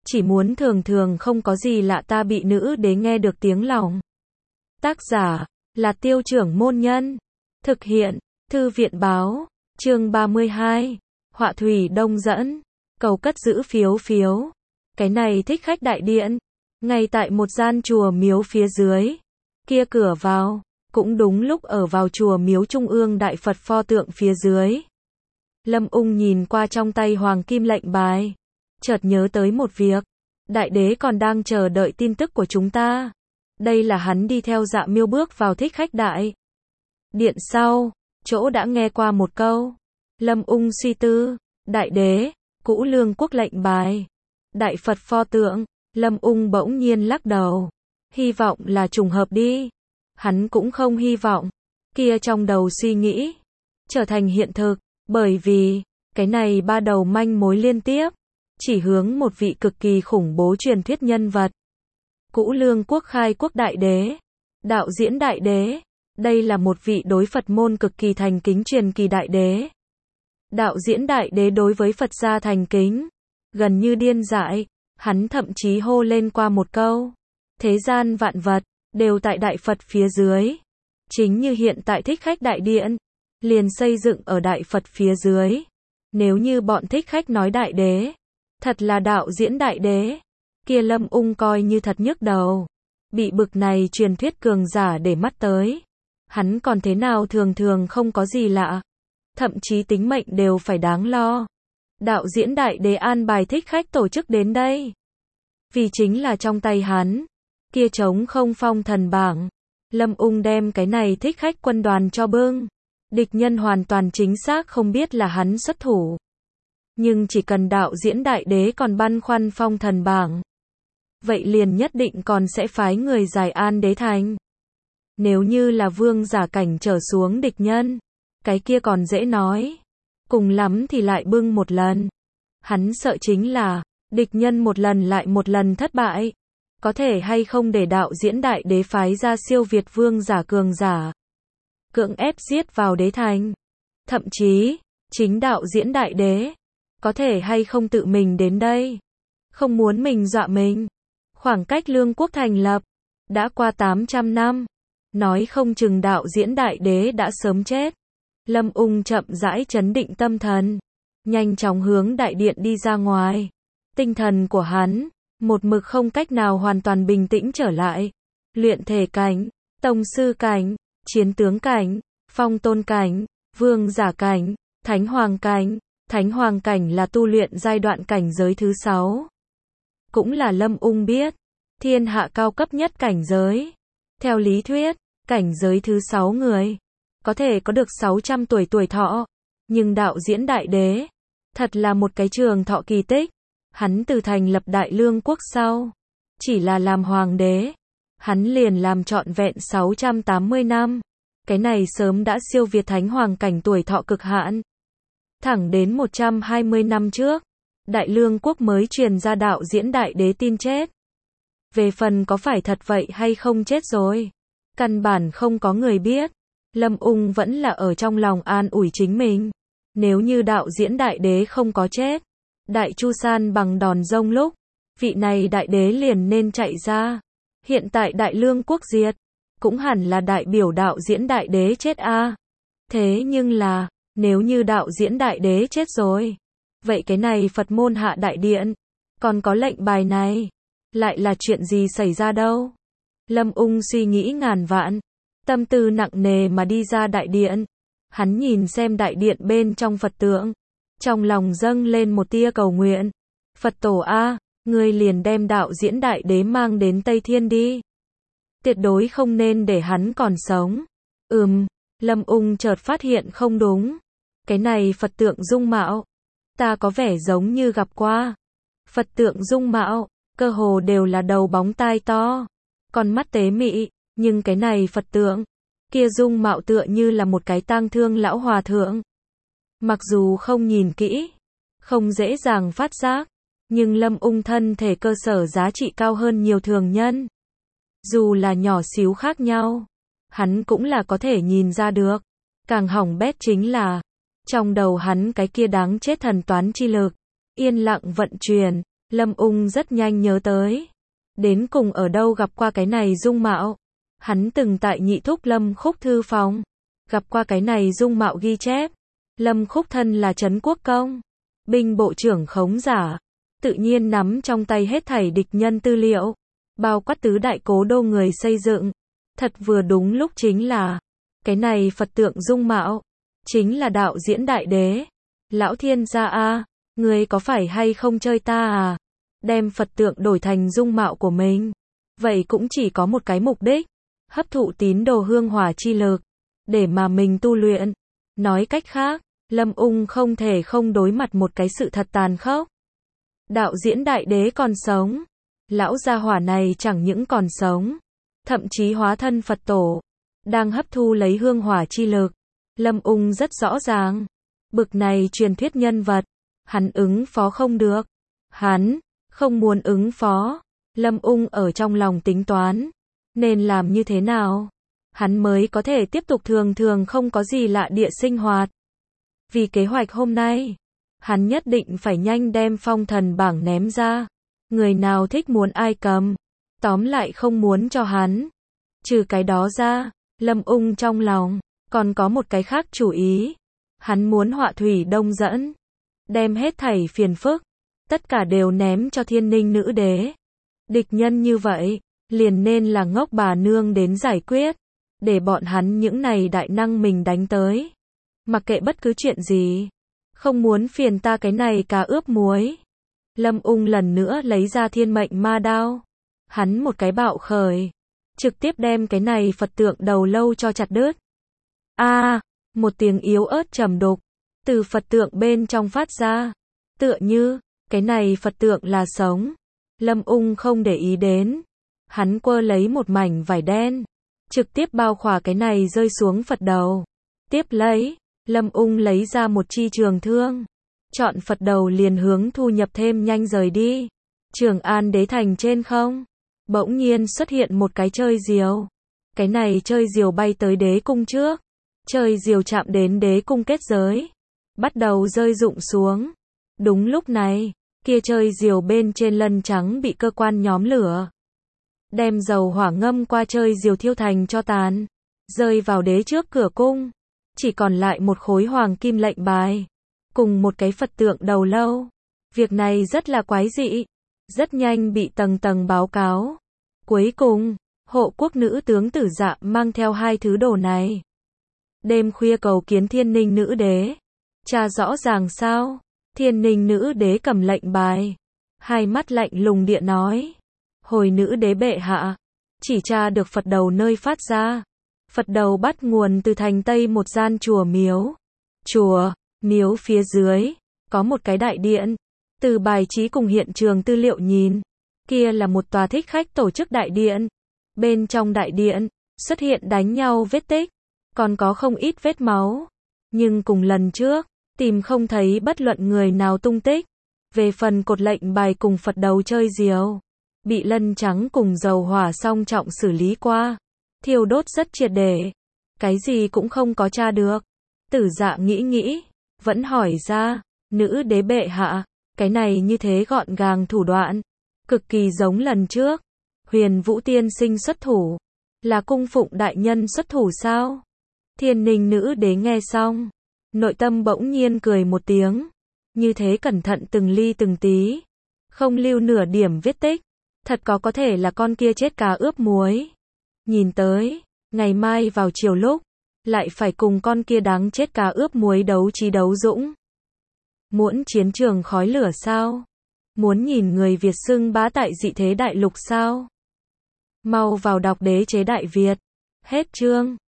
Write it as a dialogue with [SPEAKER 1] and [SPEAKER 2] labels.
[SPEAKER 1] chỉ muốn thường thường không có gì lạ ta bị nữ đế nghe được tiếng lòng. Tác giả là Tiêu Trưởng Môn Nhân. Thực hiện Thư viện Báo. Chương 32. Họa thủy đông dẫn. Cầu cất giữ phiếu. Cái này thích khách đại điện. Ngay tại một gian chùa miếu phía dưới. Kia cửa vào. Cũng đúng lúc ở vào chùa miếu trung ương đại Phật pho tượng phía dưới. Lâm Ung nhìn qua trong tay hoàng kim lệnh bài. Chợt nhớ tới một việc. Đại đế còn đang chờ đợi tin tức của chúng ta. Đây là hắn đi theo Dạ Miêu bước vào thích khách đại điện sau. Chỗ đã nghe qua một câu. Lâm Ung suy tư. Đại đế, Cũ Lương quốc lệnh bài, đại Phật pho tượng. Lâm Ung bỗng nhiên lắc đầu. Hy vọng là trùng hợp đi. Hắn cũng không hy vọng. Kia trong đầu suy nghĩ. Trở thành hiện thực. Bởi vì, cái này ba đầu manh mối liên tiếp. Chỉ hướng một vị cực kỳ khủng bố truyền thuyết nhân vật. Cũ Lương quốc khai quốc đại đế. Đạo diễn đại đế. Đây là một vị đối Phật môn cực kỳ thành kính truyền kỳ đại đế. Đạo diễn đại đế đối với Phật gia thành kính. Gần như điên dại. Hắn thậm chí hô lên qua một câu. Thế gian vạn vật, đều tại đại Phật phía dưới. Chính như hiện tại thích khách đại điện. Liền xây dựng ở đại Phật phía dưới. Nếu như bọn thích khách nói đại đế. Thật là đạo diễn đại đế. Kia Lâm Ung coi như thật nhức đầu. Bị bực này truyền thuyết cường giả để mắt tới. Hắn còn thế nào thường thường không có gì lạ. Thậm chí tính mệnh đều phải đáng lo. Đạo diễn đại đế an bài thích khách tổ chức đến đây. Vì chính là trong tay hắn. Kia trống không phong thần bảng. Lâm Ung đem cái này thích khách quân đoàn cho bưng. Địch nhân hoàn toàn chính xác không biết là hắn xuất thủ. Nhưng chỉ cần đạo diễn đại đế còn băn khoăn phong thần bảng. Vậy liền nhất định còn sẽ phái người giải an đế thành. Nếu như là vương giả cảnh trở xuống địch nhân. Cái kia còn dễ nói. Cùng lắm thì lại bưng một lần. Hắn sợ chính là, địch nhân một lần lại một lần thất bại. Có thể hay không để đạo diễn đại đế phái ra siêu việt vương giả cường giả. Cưỡng ép giết vào đế thành. Thậm chí, chính đạo diễn đại đế. Có thể hay không tự mình đến đây. Không muốn mình dọa mình. Khoảng cách Lương quốc thành lập. Đã qua 800 năm. Nói không chừng đạo diễn đại đế đã sớm chết. Lâm Ung chậm rãi trấn định tâm thần. Nhanh chóng hướng đại điện đi ra ngoài. Tinh thần của hắn. Một mực không cách nào hoàn toàn bình tĩnh trở lại. Luyện thể cảnh. Tông sư cảnh. Chiến tướng cảnh. Phong tôn cảnh. Vương giả cảnh. Thánh hoàng cảnh. Thánh hoàng cảnh là tu luyện giai đoạn cảnh giới thứ 6. Cũng là Lâm Ung biết. Thiên hạ cao cấp nhất cảnh giới. Theo lý thuyết, cảnh giới thứ 6 người. Có thể có được 600 tuổi thọ. Nhưng đạo diễn đại đế. Thật là một cái trường thọ kỳ tích. Hắn từ thành lập Đại Lương quốc sau. Chỉ là làm hoàng đế. Hắn liền làm trọn vẹn 680 năm. Cái này sớm đã siêu việt thánh hoàng cảnh tuổi thọ cực hạn. Thẳng đến 120 năm trước. Đại Lương quốc mới truyền ra đạo diễn đại đế tin chết. Về phần có phải thật vậy hay không chết rồi. Căn bản không có người biết. Lâm Ung vẫn là ở trong lòng an ủi chính mình. Nếu như đạo diễn đại đế không có chết. Đại Chu san bằng đòn rông lúc. Vị này đại đế liền nên chạy ra. Hiện tại Đại Lương quốc diệt. Cũng hẳn là đại biểu đạo diễn đại đế chết a. Thế nhưng là. Nếu như đạo diễn đại đế chết rồi. Vậy cái này Phật môn hạ đại điện. Còn có lệnh bài này. Lại là chuyện gì xảy ra đâu. Lâm Ung suy nghĩ ngàn vạn. Tâm tư nặng nề mà đi ra đại điện. Hắn nhìn xem đại điện bên trong Phật tượng. Trong lòng dâng lên một tia cầu nguyện. Phật tổ a, ngươi liền đem đạo diễn đại đế mang đến Tây Thiên đi. Tuyệt đối không nên để hắn còn sống. Lâm Ung chợt phát hiện không đúng. Cái này Phật tượng dung mạo. Ta có vẻ giống như gặp qua. Phật tượng dung mạo, cơ hồ đều là đầu bóng tai to. Con mắt tế mị, nhưng cái này Phật tượng. Kia dung mạo tựa như là một cái tang thương lão hòa thượng. Mặc dù không nhìn kỹ, không dễ dàng phát giác. Nhưng Lâm Ung thân thể cơ sở giá trị cao hơn nhiều thường nhân. Dù là nhỏ xíu khác nhau. Hắn cũng là có thể nhìn ra được. Càng hỏng bét chính là. Trong đầu hắn cái kia đáng chết thần toán chi lực. Yên lặng vận chuyển. Lâm Ung rất nhanh nhớ tới. Đến cùng ở đâu gặp qua cái này dung mạo. Hắn từng tại Nhị Thúc Lâm Khúc thư phòng. Gặp qua cái này dung mạo ghi chép. Lâm Khúc thân là Trấn Quốc Công. Binh bộ trưởng khống giả. Tự nhiên nắm trong tay hết thảy địch nhân tư liệu. Bao quát tứ đại cố đô người xây dựng. Thật vừa đúng lúc chính là. Cái này Phật tượng dung mạo. Chính là đạo diễn đại đế. Lão thiên gia a, người có phải hay không chơi ta à? Đem Phật tượng đổi thành dung mạo của mình. Vậy cũng chỉ có một cái mục đích. Hấp thụ tín đồ hương hỏa chi lực. Để mà mình tu luyện. Nói cách khác, Lâm Ung không thể không đối mặt một cái sự thật tàn khốc. Đạo diễn đại đế còn sống. Lão gia hỏa này chẳng những còn sống. Thậm chí hóa thân Phật tổ. Đang hấp thu lấy hương hỏa chi lực. Lâm Ung rất rõ ràng. Bực này truyền thuyết nhân vật. Hắn ứng phó không được. Hắn không muốn ứng phó. Lâm Ung ở trong lòng tính toán. Nên làm như thế nào? Hắn mới có thể tiếp tục thường thường không có gì lạ địa sinh hoạt. Vì kế hoạch hôm nay, hắn nhất định phải nhanh đem phong thần bảng ném ra. Người nào thích muốn ai cầm. Tóm lại không muốn cho hắn. Trừ cái đó ra, Lâm Ung trong lòng còn có một cái khác chủ ý. Hắn muốn họa thủy đông dẫn. Đem hết thảy phiền phức. Tất cả đều ném cho Thiên Ninh nữ đế. Địch nhân như vậy, liền nên là ngốc bà nương đến giải quyết. Để bọn hắn những này đại năng mình đánh tới. Mặc kệ bất cứ chuyện gì. Không muốn phiền ta cái này cá ướp muối. Lâm Ung lần nữa lấy ra thiên mệnh ma đao. Hắn một cái bạo khởi. Trực tiếp đem cái này Phật tượng đầu lâu cho chặt đứt. Một tiếng yếu ớt trầm đục. Từ Phật tượng bên trong phát ra. Tựa như, cái này Phật tượng là sống. Lâm Ung không để ý đến. Hắn quơ lấy một mảnh vải đen. Trực tiếp bao khỏa cái này rơi xuống Phật đầu. Tiếp lấy, Lâm Ung lấy ra một chi trường thương. Chọn Phật đầu liền hướng Thu Nhập thêm nhanh rời đi. Trường An đế thành trên không. Bỗng nhiên xuất hiện một cái chơi diều. Cái này chơi diều bay tới đế cung trước. Chơi diều chạm đến đế cung kết giới. Bắt đầu rơi rụng xuống. Đúng lúc này, kia chơi diều bên trên lân trắng bị cơ quan nhóm lửa. Đem dầu hỏa ngâm qua chơi diều thiêu thành cho tàn. Rơi vào đế trước cửa cung. Chỉ còn lại một khối hoàng kim lệnh bài. Cùng một cái Phật tượng đầu lâu. Việc này rất là quái dị. Rất nhanh bị tầng tầng báo cáo. Cuối cùng, hộ quốc nữ tướng Tử Dạ mang theo hai thứ đồ này. Đêm khuya cầu kiến Thiên Ninh nữ đế. Tra rõ ràng sao? Thiên Ninh nữ đế cầm lệnh bài. Hai mắt lạnh lùng địa nói. Hồi nữ đế bệ hạ. Chỉ tra được Phật đầu nơi phát ra. Phật đầu bắt nguồn từ thành Tây một gian chùa miếu. Chùa, miếu phía dưới. Có một cái đại điện. Từ bài trí cùng hiện trường tư liệu nhìn. Kia là một tòa thích khách tổ chức đại điện. Bên trong đại điện, xuất hiện đánh nhau vết tích. Còn có không ít vết máu. Nhưng cùng lần trước, tìm không thấy bất luận người nào tung tích. Về phần cột lệnh bài cùng Phật đầu chơi diều. Bị lân trắng cùng dầu hỏa song trọng xử lý qua. Thiêu đốt rất triệt để. Cái gì cũng không có tra được. Tử Dạ nghĩ. Vẫn hỏi ra. Nữ đế bệ hạ. Cái này như thế gọn gàng thủ đoạn. Cực kỳ giống lần trước. Huyền Vũ tiên sinh xuất thủ. Là cung phụng đại nhân xuất thủ sao? Thiên Ninh nữ đế nghe xong. Nội tâm bỗng nhiên cười một tiếng. Như thế cẩn thận từng ly từng tí. Không lưu nửa điểm vết tích. Thật có thể là con kia chết cá ướp muối. Nhìn tới, ngày mai vào chiều lúc, lại phải cùng con kia đáng chết cá ướp muối đấu trí đấu dũng. Muốn chiến trường khói lửa sao? Muốn nhìn người Việt xưng bá tại dị thế đại lục sao? Mau vào đọc Đế chế Đại Việt. Hết chương.